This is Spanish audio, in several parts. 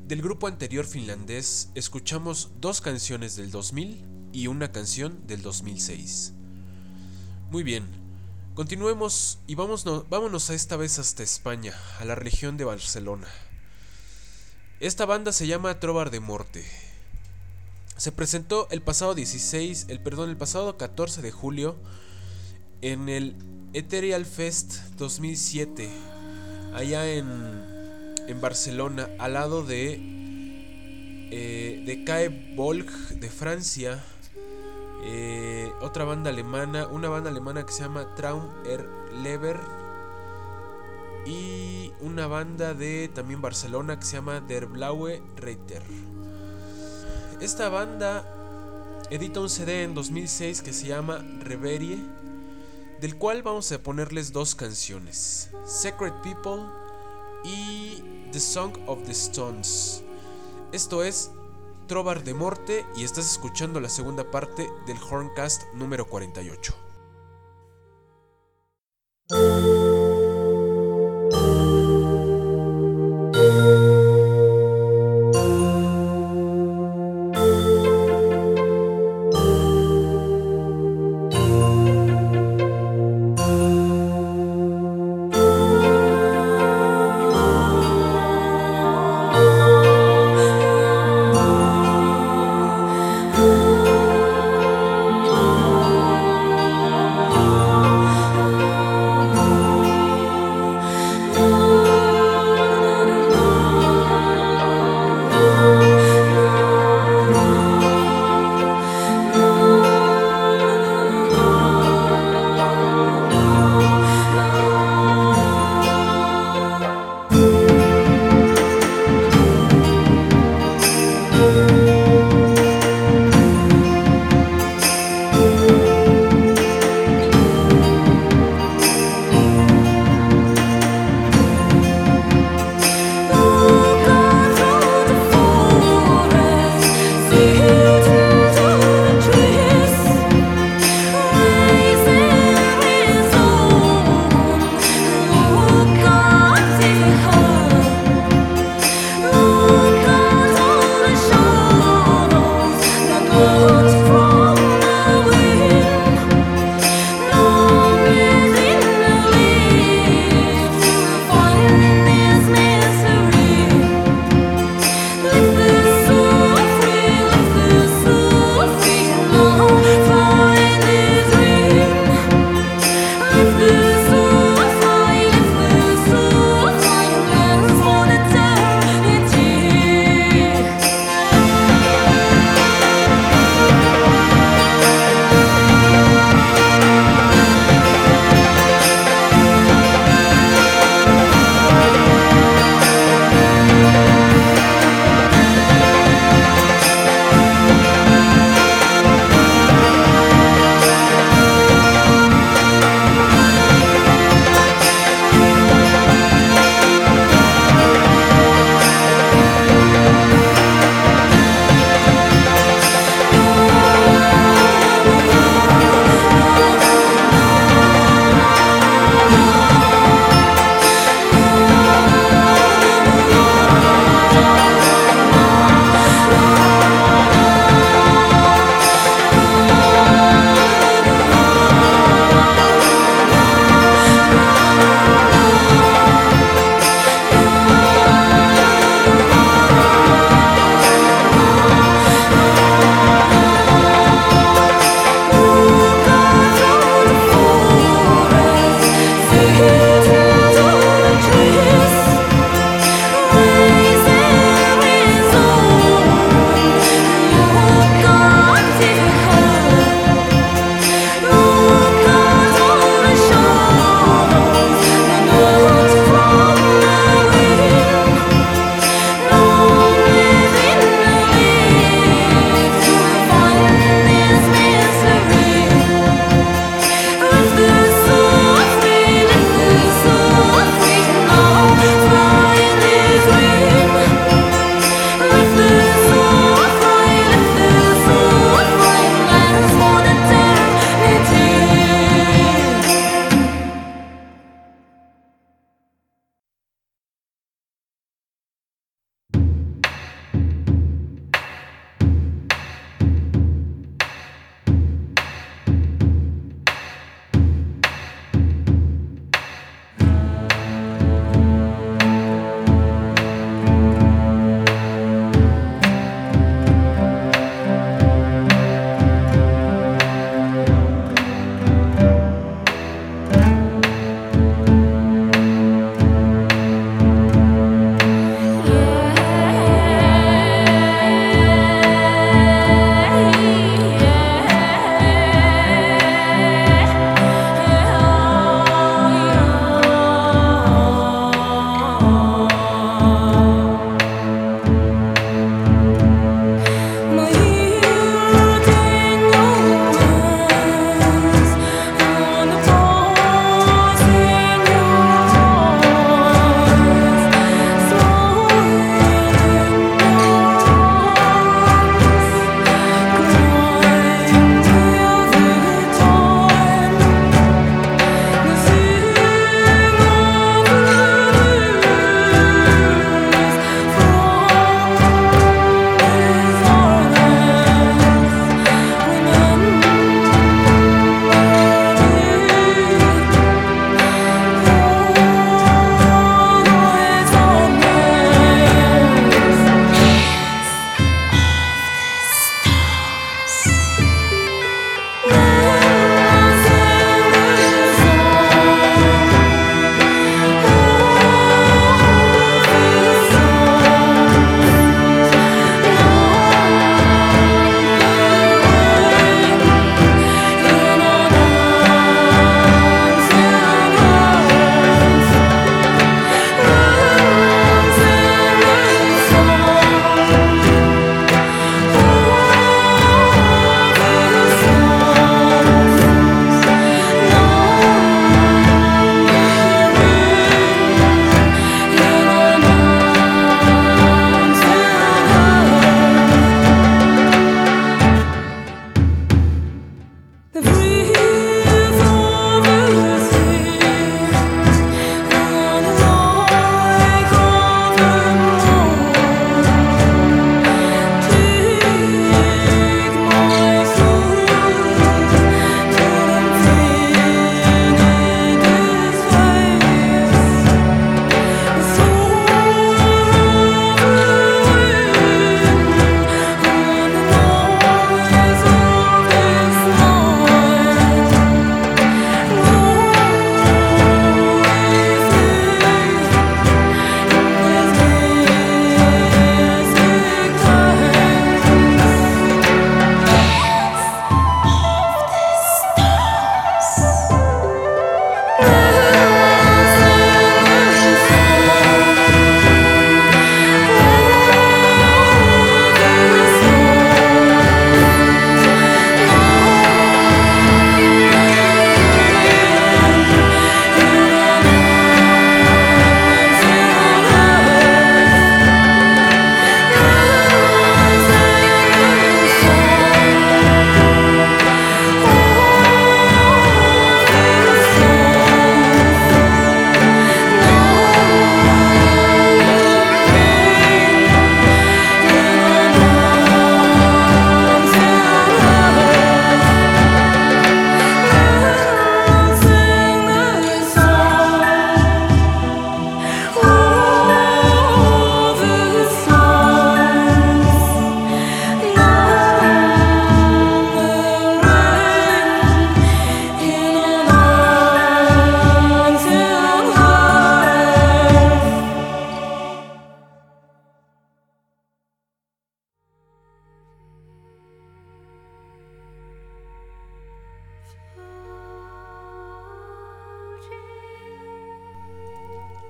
del grupo anterior finlandés escuchamos 2 canciones del 2000 y una canción del 2006. Muy bien, continuemos y vámonos a esta vez hasta España, a la región de Barcelona. Esta banda se llama Trobar de Morte. Se presentó el pasado 14 de julio en el Ethereal Fest 2007, allá en Barcelona, al lado de Cae Volg de Francia, otra banda alemana, una banda alemana que se llama Traum Lever, y una banda de también Barcelona que se llama Der Blaue Reiter. Esta banda edita un CD en 2006 que se llama Reverie, del cual vamos a ponerles 2 canciones, Secret People y The Song of the Stones. Esto es Trobar de Morte y estás escuchando la segunda parte del Horncast número 48.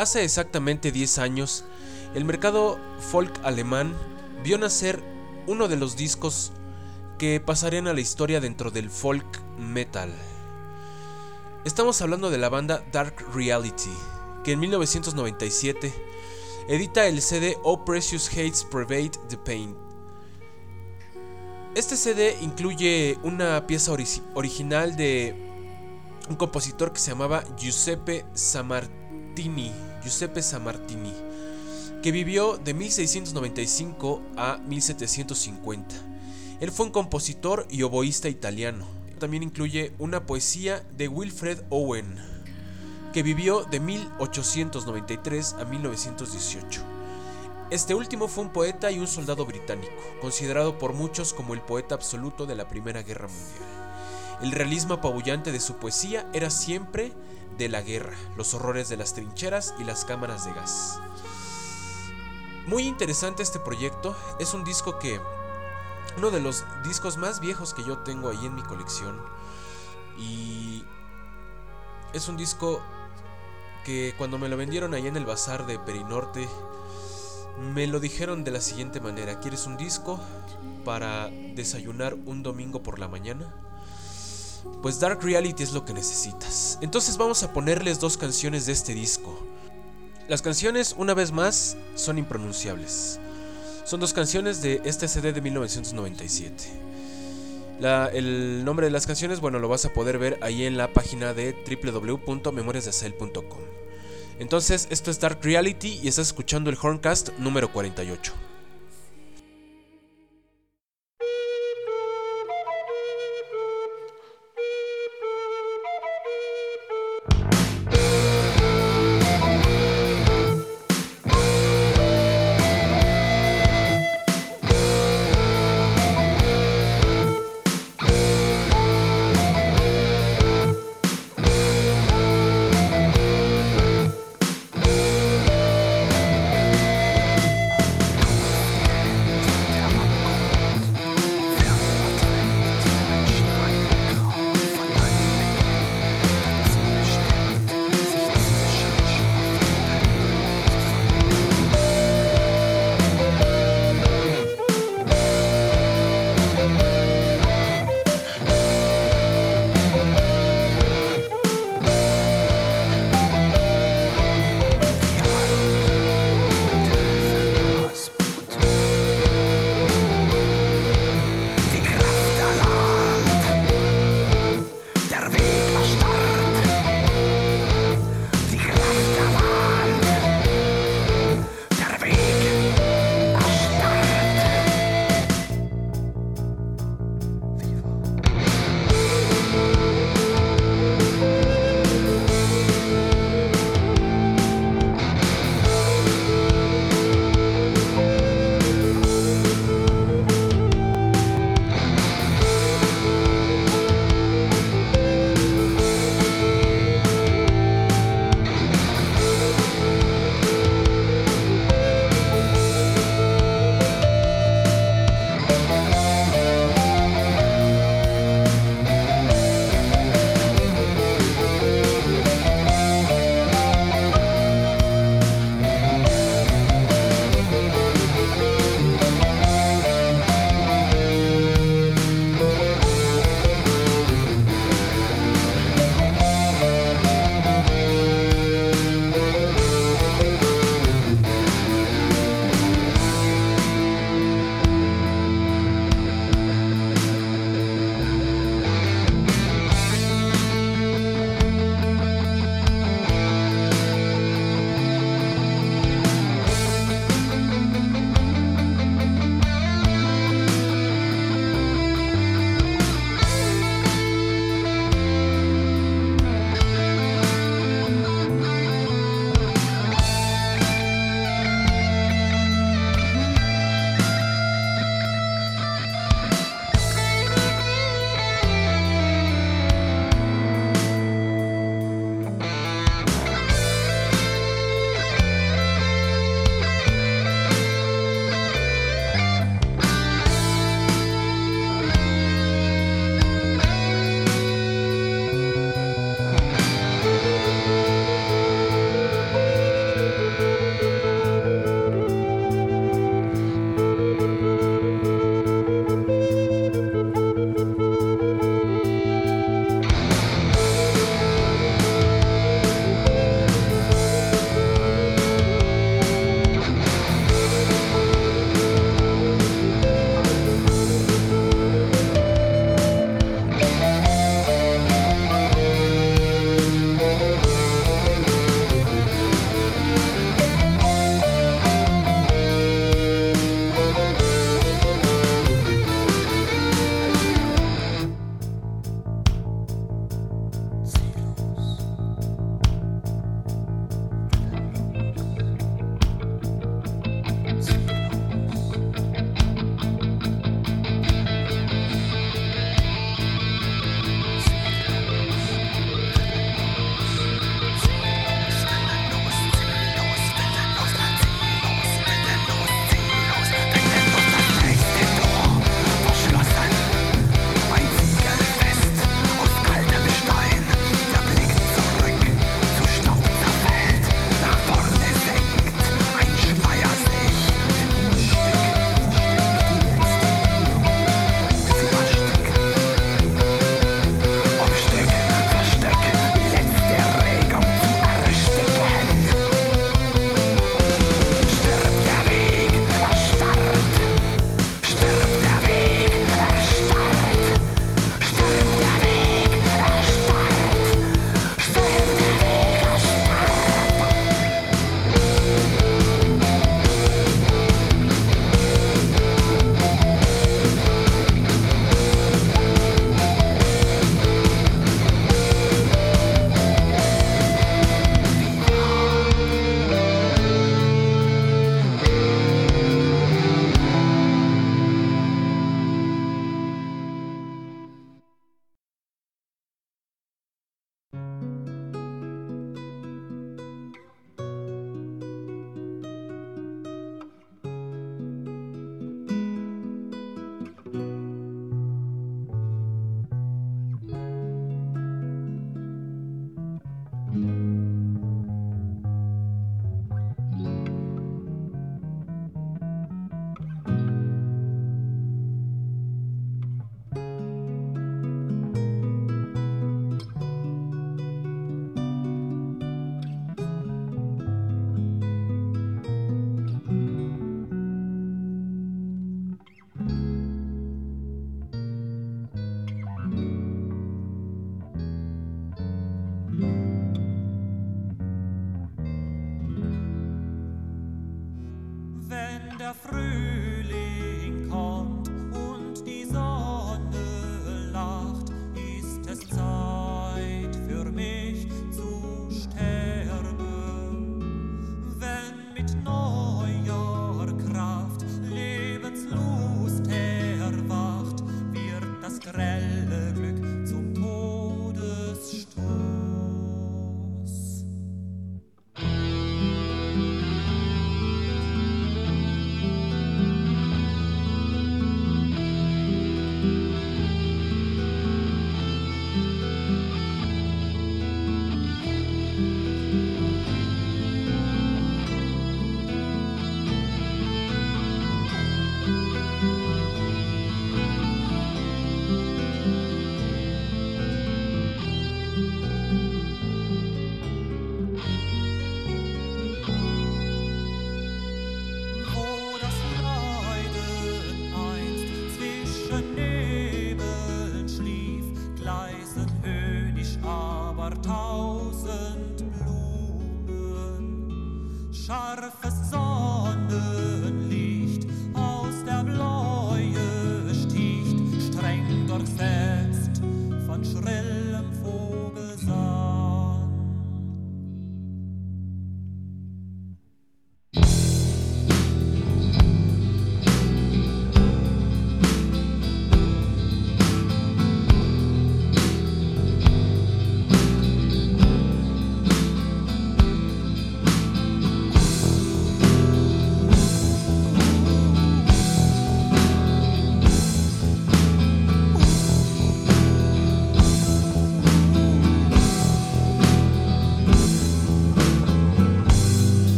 Hace exactamente 10 años, el mercado folk alemán vio nacer uno de los discos que pasarían a la historia dentro del folk metal. Estamos hablando de la banda Dark Reality, que en 1997 edita el CD Oh Precious Hates Pervade the Pain. Este CD incluye una pieza original de un compositor que se llamaba Giuseppe Sammartini, que vivió de 1695 a 1750. Él fue un compositor y oboísta italiano. También incluye una poesía de Wilfred Owen, que vivió de 1893 a 1918. Este último fue un poeta y un soldado británico, considerado por muchos como el poeta absoluto de la Primera Guerra Mundial. El realismo apabullante de su poesía era siempre de la guerra, los horrores de las trincheras y las cámaras de gas. Muy interesante este proyecto, es un disco que... uno de los discos más viejos que yo tengo ahí en mi colección. Y es un disco que cuando me lo vendieron ahí en el bazar de Perinorte, me lo dijeron de la siguiente manera: ¿quieres un disco para desayunar un domingo por la mañana? Pues Dark Reality es lo que necesitas. Entonces vamos a ponerles 2 canciones de este disco. Las canciones, una vez más, son impronunciables. Son 2 canciones de este CD de 1997. El nombre de las canciones, bueno, lo vas a poder ver ahí en la página de www.memoriasdeazael.com. Entonces, esto es Dark Reality y estás escuchando el Horncast número 48.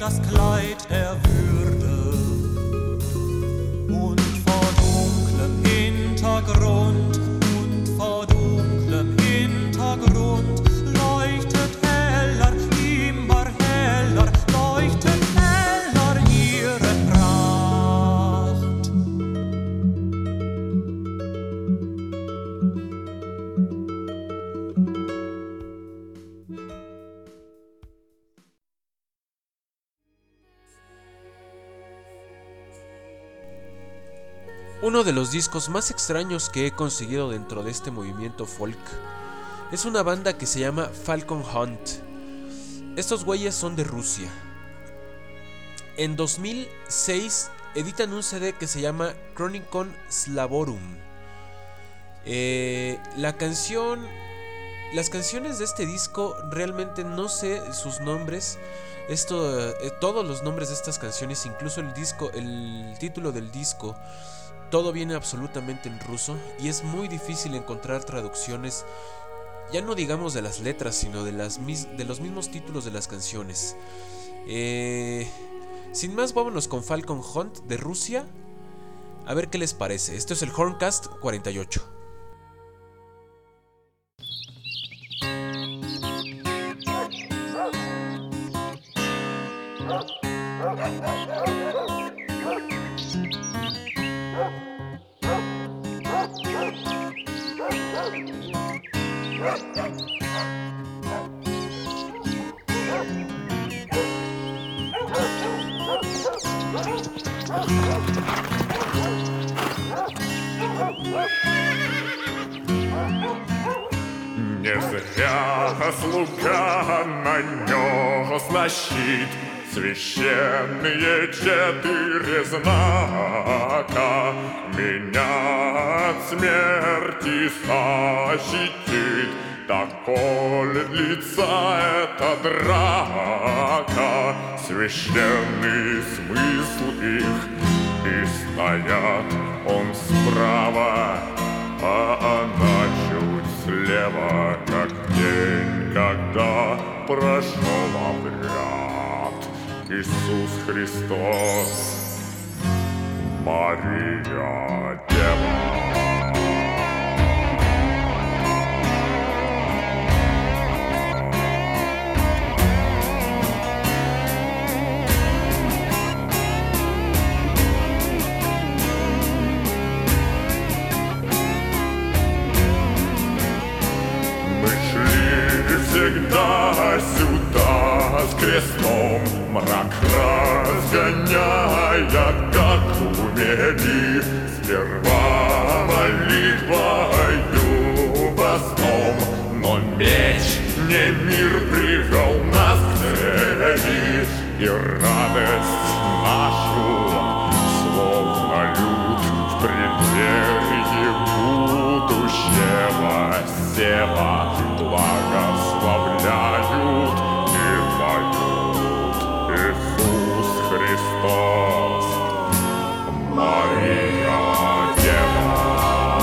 das Kleid der Würde. Und vor dunklem Hintergrund, und vor dunklem Hintergrund leuchtet heller, immer heller, leuchtet heller ihre Pracht. Uno de los discos más extraños que he conseguido dentro de este movimiento folk es una banda que se llama Falcon Hunt. Estos güeyes son de Rusia. En 2006 editan un CD que se llama Chronicon Slavorum. Las canciones de este disco realmente no sé sus nombres. Todos los nombres de estas canciones, incluso el título del disco, todo viene absolutamente en ruso y es muy difícil encontrar traducciones, ya no digamos de las letras, sino de los mismos títulos de las canciones. Sin más, vámonos con Falcon Hunt de Rusia, a ver qué les parece. Esto es el Horncast 48. Не зря слуга нанес на щит священные 4 знака. Меня от смерти защитит, так коль длится эта драка. Священный смысл их, и стоят он справа, а она чуть слева, как день, когда прошел обряд. Иисус Христос, Мария Дева. Всегда сюда с крестом, мрак разгоняя, как умели. Сперва молитвою постом, но меч не мир привел нас к цели, и радость нашу, словно люд в преддверии будущего сева, благословляют и поют Иисус Христос, Мария Дева.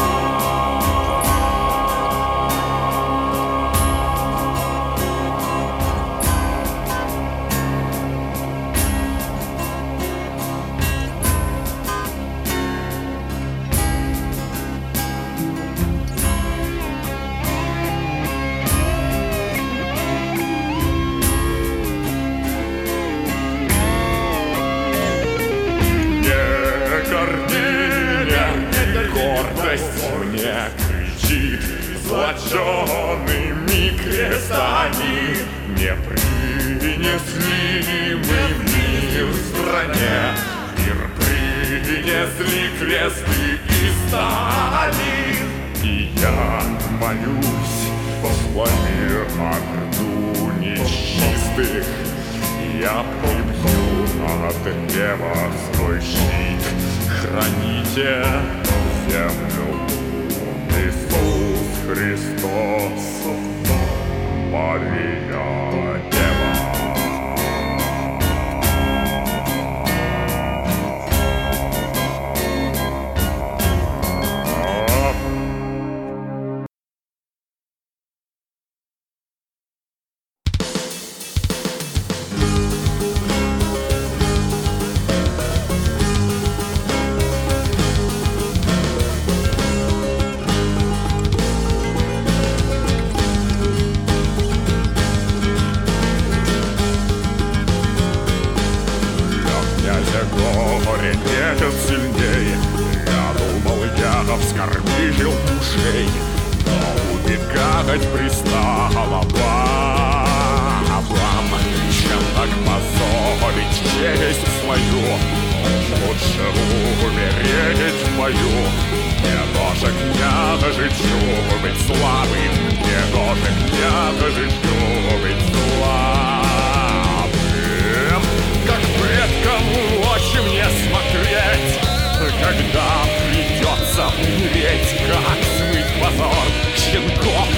Мне кричит злочеными крестами, не принесли мы в мир стране, мир принесли кресты и стали. И я молюсь, слови орду нечистых, я прибью от неба свой щит. Храните землю, Иисус Христос, Мария Дева. море ветер сильнее. Я думал, я вскормил ушей, но убегать пристало вам. Чем так позорить честь свою? Лучше умереть в бою. Мне тоже княжичу быть слабым, мне тоже княжичу быть слабым. Как предкам очи мне смотреть, когда придется умереть, как смыть позор щенков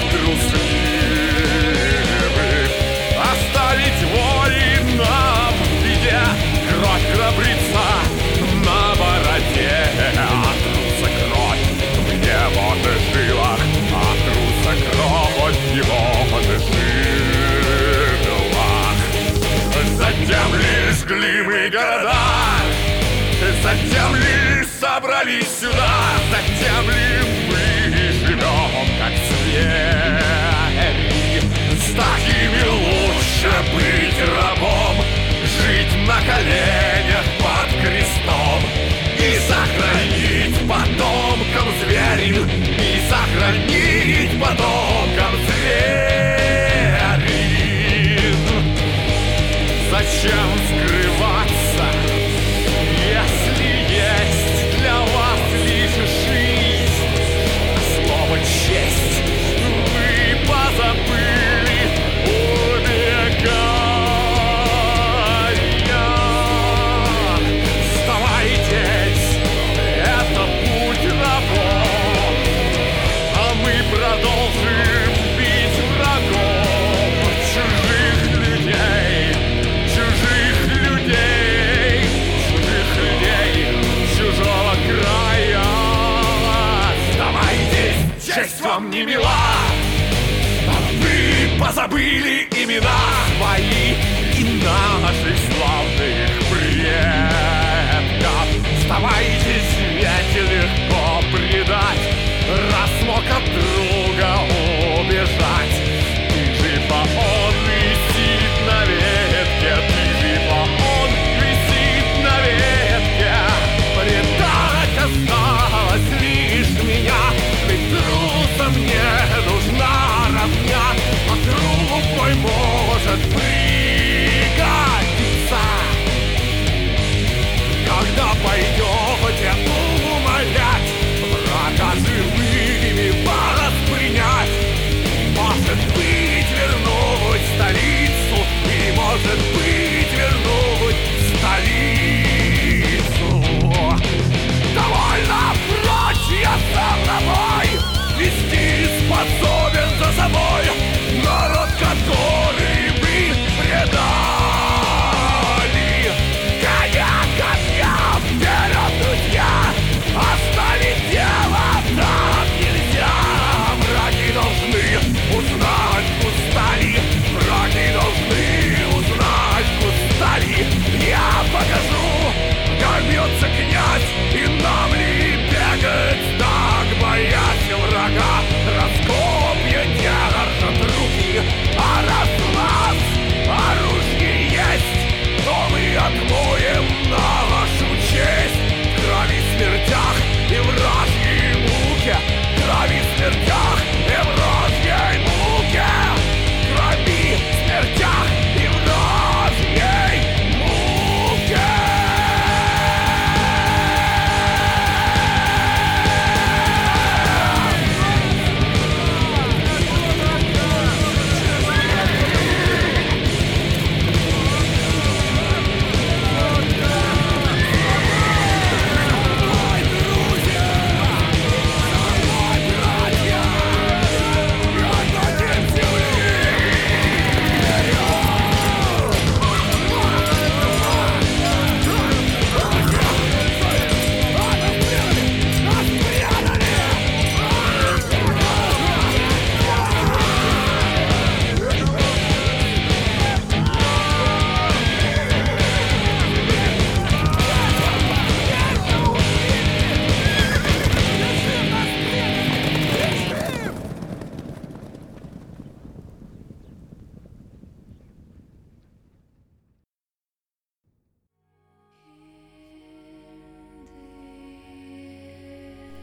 трусливых, оставить воинам в беде кровь храбреца на бороде. От труса кровь в его же жилах, от труса кровь в его же жилах. Затем ли жгли мы города, затем ли собрались сюда, затем ли мы живем как звери. С такими лучше быть рабом, жить на коленях под крестом и сохранить потомкам зверей, и сохранить потомкам зверей. Зачем скрываться, если есть для вас лишь жизнь? Слово «честь» вы позабыли, убегая. Сдавайтесь, это путь рабов, а мы продолжим бить врагов, чужих людей, чужих людей.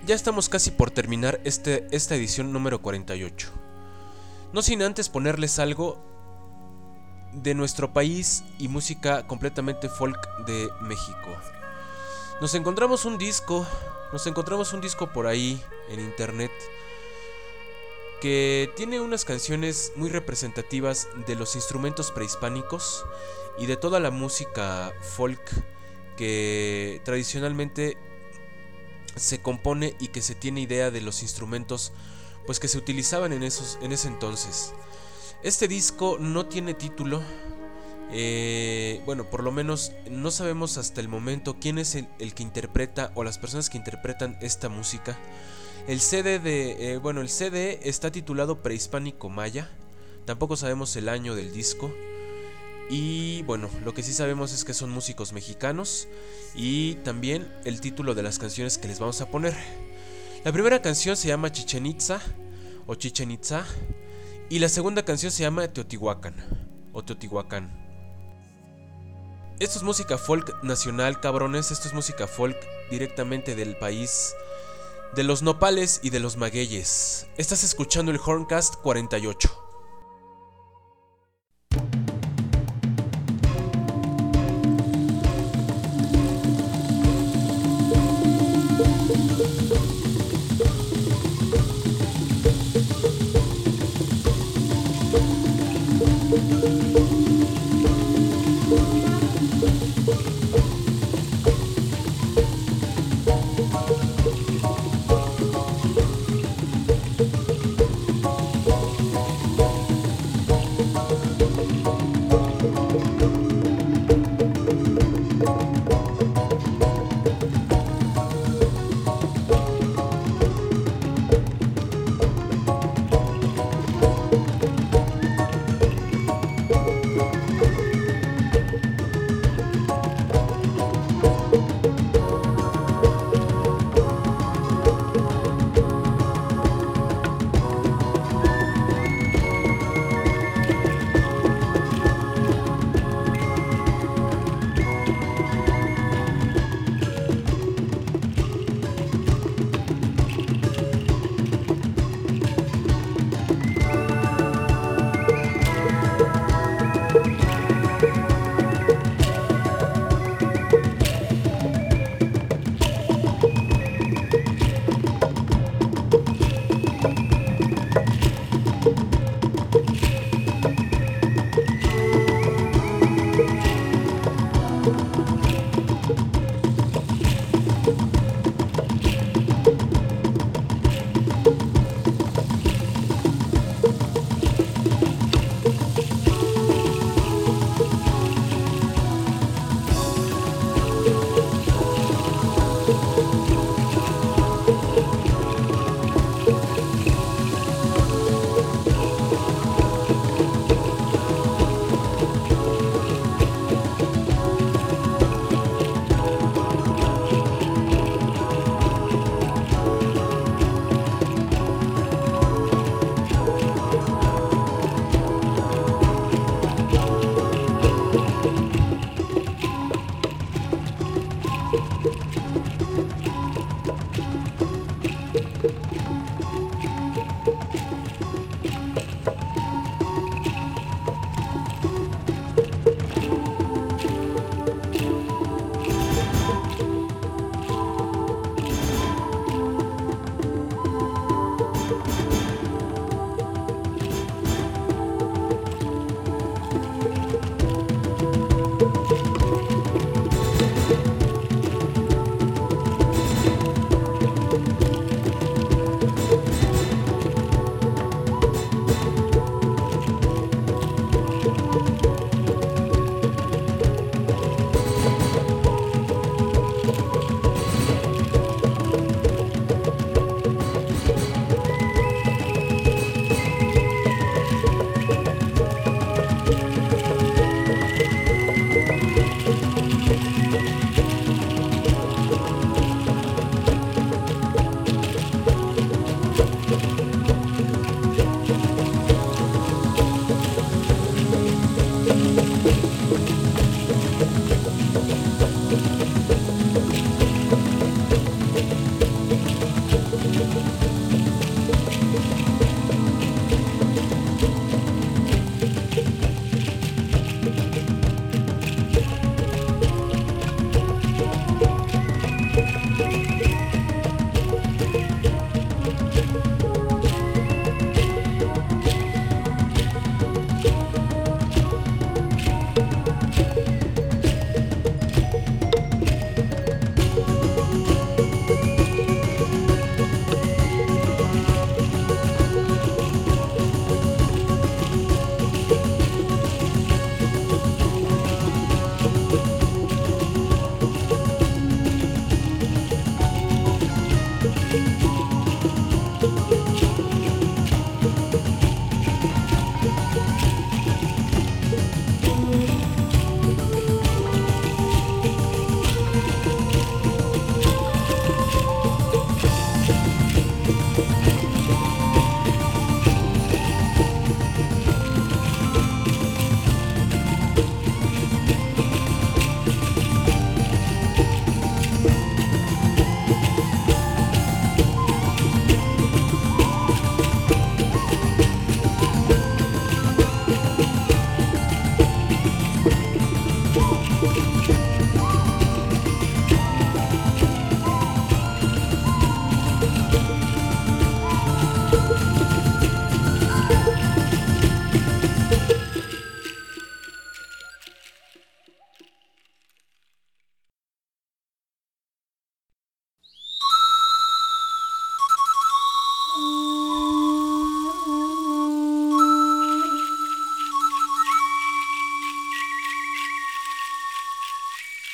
ya estamos casi por terminar esta edición número 48. No sin antes ponerles algo de nuestro país y música completamente folk de México. Nos encontramos un disco por ahí en internet que tiene unas canciones muy representativas de los instrumentos prehispánicos y de toda la música folk que tradicionalmente se compone y que se tiene idea de los instrumentos pues que se utilizaban en ese entonces. Este disco no tiene título, por lo menos no sabemos hasta el momento quién es el que interpreta o las personas que interpretan esta música. El CD está titulado Prehispánico Maya. Tampoco sabemos el año del disco. Y bueno, lo que sí sabemos es que son músicos mexicanos. Y también el título de las canciones que les vamos a poner. La primera canción se llama Chichén Itzá o Chichén Itzá. Y la segunda canción se llama Teotihuacán o Teotihuacán. Esto es música folk nacional, cabrones. Esto es música folk directamente del país de los nopales y de los magueyes. Estás escuchando el Horncast 48.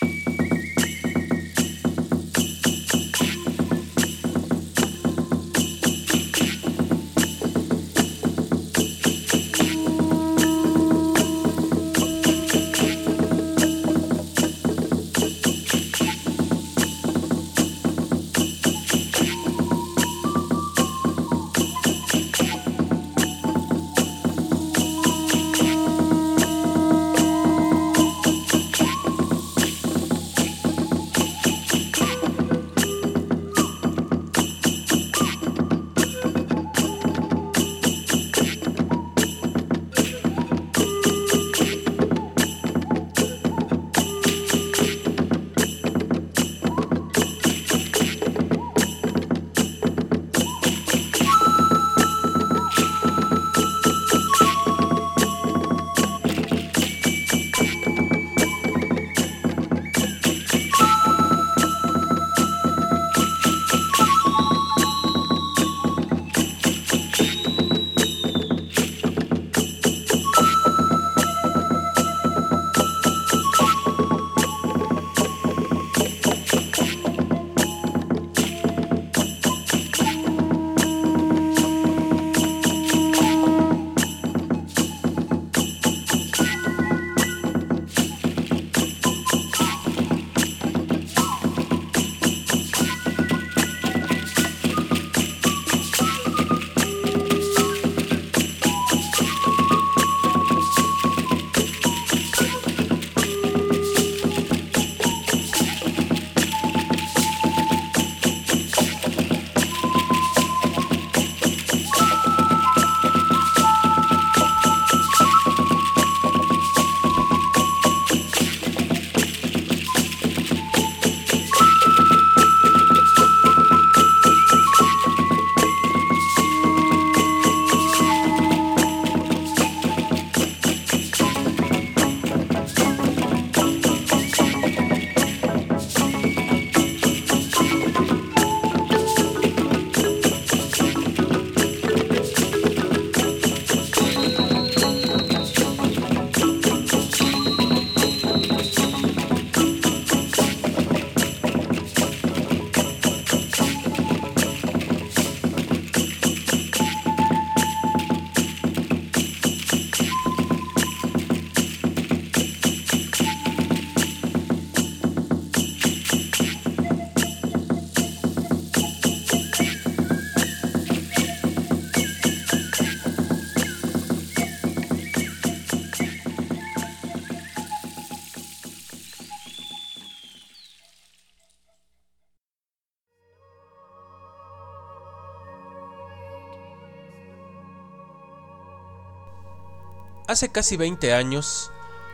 Hace casi 20 años,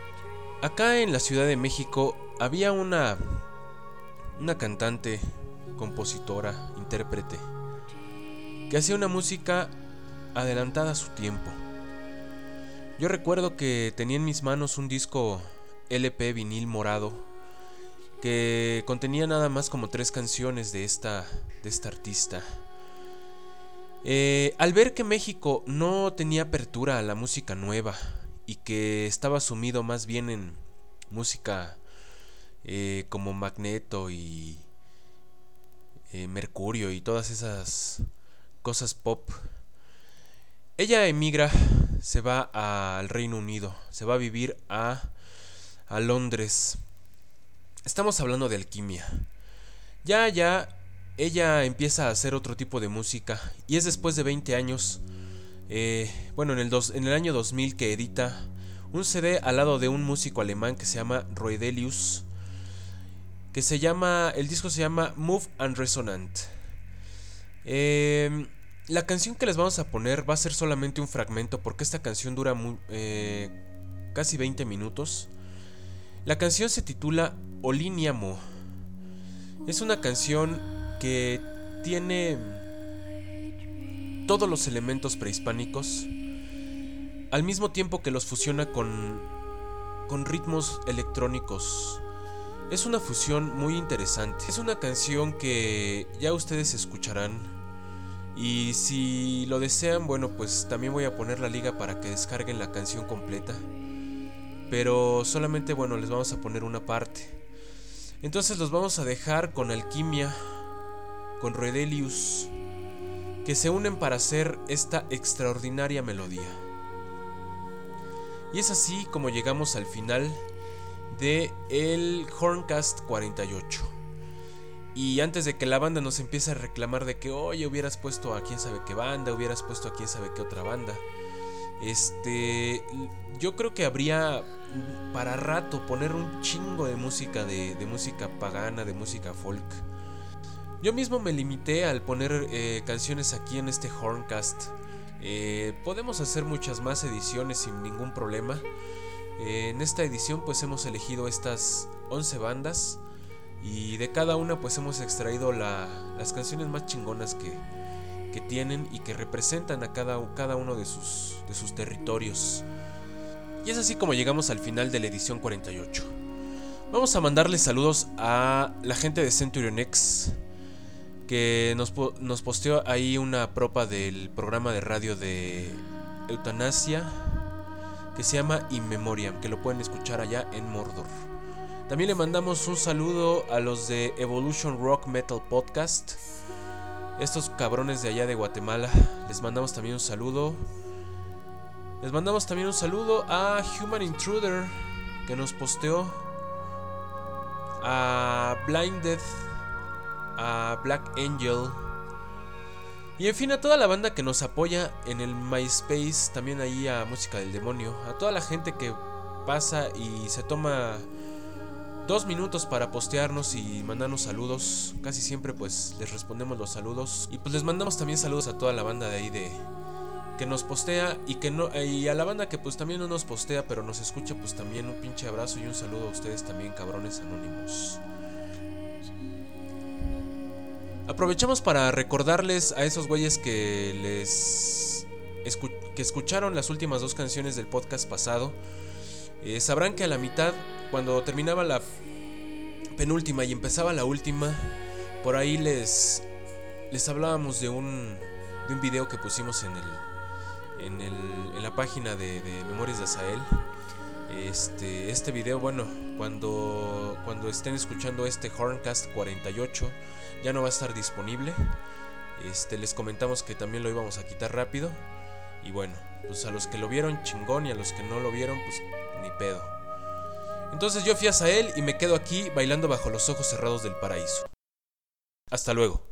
acá en la Ciudad de México, había una cantante, compositora, intérprete, que hacía una música adelantada a su tiempo. Yo recuerdo que tenía en mis manos un disco LP vinil morado que contenía nada más como 3 canciones de esta artista. Al ver que México no tenía apertura a la música nueva y que estaba sumido más bien en música como Magneto y Mercurio y todas esas cosas pop, ella emigra, se va al Reino Unido, se va a vivir a Londres. Estamos hablando de Alquimia. Ya ella empieza a hacer otro tipo de música y es después de 20 años, en el año 2000, que edita un CD al lado de un músico alemán que se llama Roedelius, el disco se llama Move and Resonant. La canción que les vamos a poner va a ser solamente un fragmento porque esta canción dura casi 20 minutos. La canción se titula Oliniamo. Es una canción que tiene todos los elementos prehispánicos, al mismo tiempo que los fusiona con ritmos electrónicos. Es una fusión muy interesante. Es una canción que ya ustedes escucharán, y si lo desean, bueno, pues también voy a poner la liga para que descarguen la canción completa, pero solamente, bueno, les vamos a poner una parte. Entonces los vamos a dejar con Alquimia, con Roedelius, que se unen para hacer esta extraordinaria melodía. Y es así como llegamos al final de el Horncast 48. Y antes de que la banda nos empiece a reclamar de que, oye, hubieras puesto a quién sabe qué banda, hubieras puesto a quién sabe qué otra banda, yo creo que habría para rato poner un chingo de música, de música pagana, de música folk. Yo mismo me limité al poner canciones aquí en este Horncast. Podemos hacer muchas más ediciones sin ningún problema. En esta edición pues hemos elegido estas 11 bandas, y de cada una pues hemos extraído las canciones más chingonas que tienen y que representan a cada uno de sus territorios. Y es así como llegamos al final de la edición 48. Vamos a mandarle saludos a la gente de Centurion X, que nos posteó ahí una propa del programa de radio de eutanasia que se llama In Memoriam, que lo pueden escuchar allá en Mordor. También le mandamos un saludo a los de Evolution Rock Metal Podcast, estos cabrones de allá de Guatemala. Les mandamos también un saludo. Les mandamos también un saludo a Human Intruder, que nos posteó, a Blinded, a Black Angel, y en fin a toda la banda que nos apoya en el MySpace, también ahí a Música del Demonio, a toda la gente que pasa y se toma 2 minutos para postearnos y mandarnos saludos. Casi siempre pues les respondemos los saludos, y pues les mandamos también saludos a toda la banda de ahí que nos postea, y a la banda que pues también no nos postea pero nos escucha, pues también un pinche abrazo y un saludo a ustedes también, cabrones anónimos. Aprovechamos para recordarles a esos güeyes que escucharon las últimas 2 canciones del podcast pasado. Sabrán que a la mitad, cuando terminaba la penúltima y empezaba la última, por ahí les hablábamos de un video que pusimos en la página de Memorias de Azael. Este video, bueno, cuando estén escuchando este Horncast 48 ya no va a estar disponible. Les comentamos que también lo íbamos a quitar rápido. Y bueno, pues a los que lo vieron, chingón, y a los que no lo vieron, pues ni pedo. Entonces yo fui a Azael y me quedo aquí bailando bajo los ojos cerrados del paraíso. Hasta luego.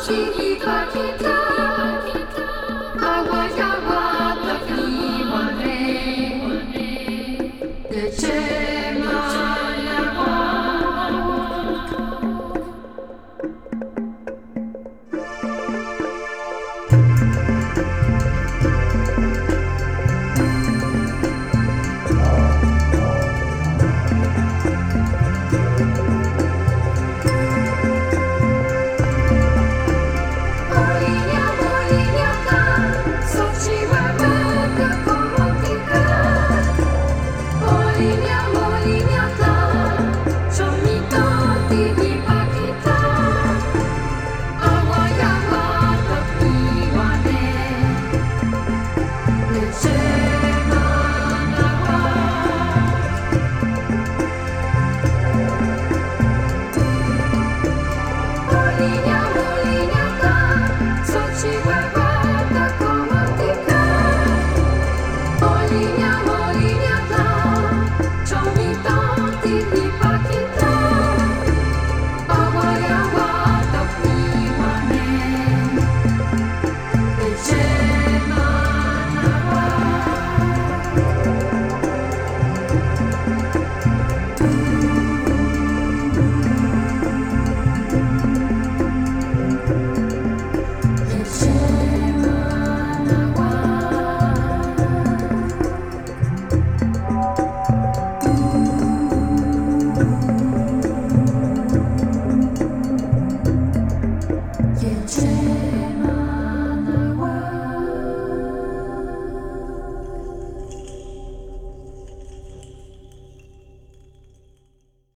Чили, как и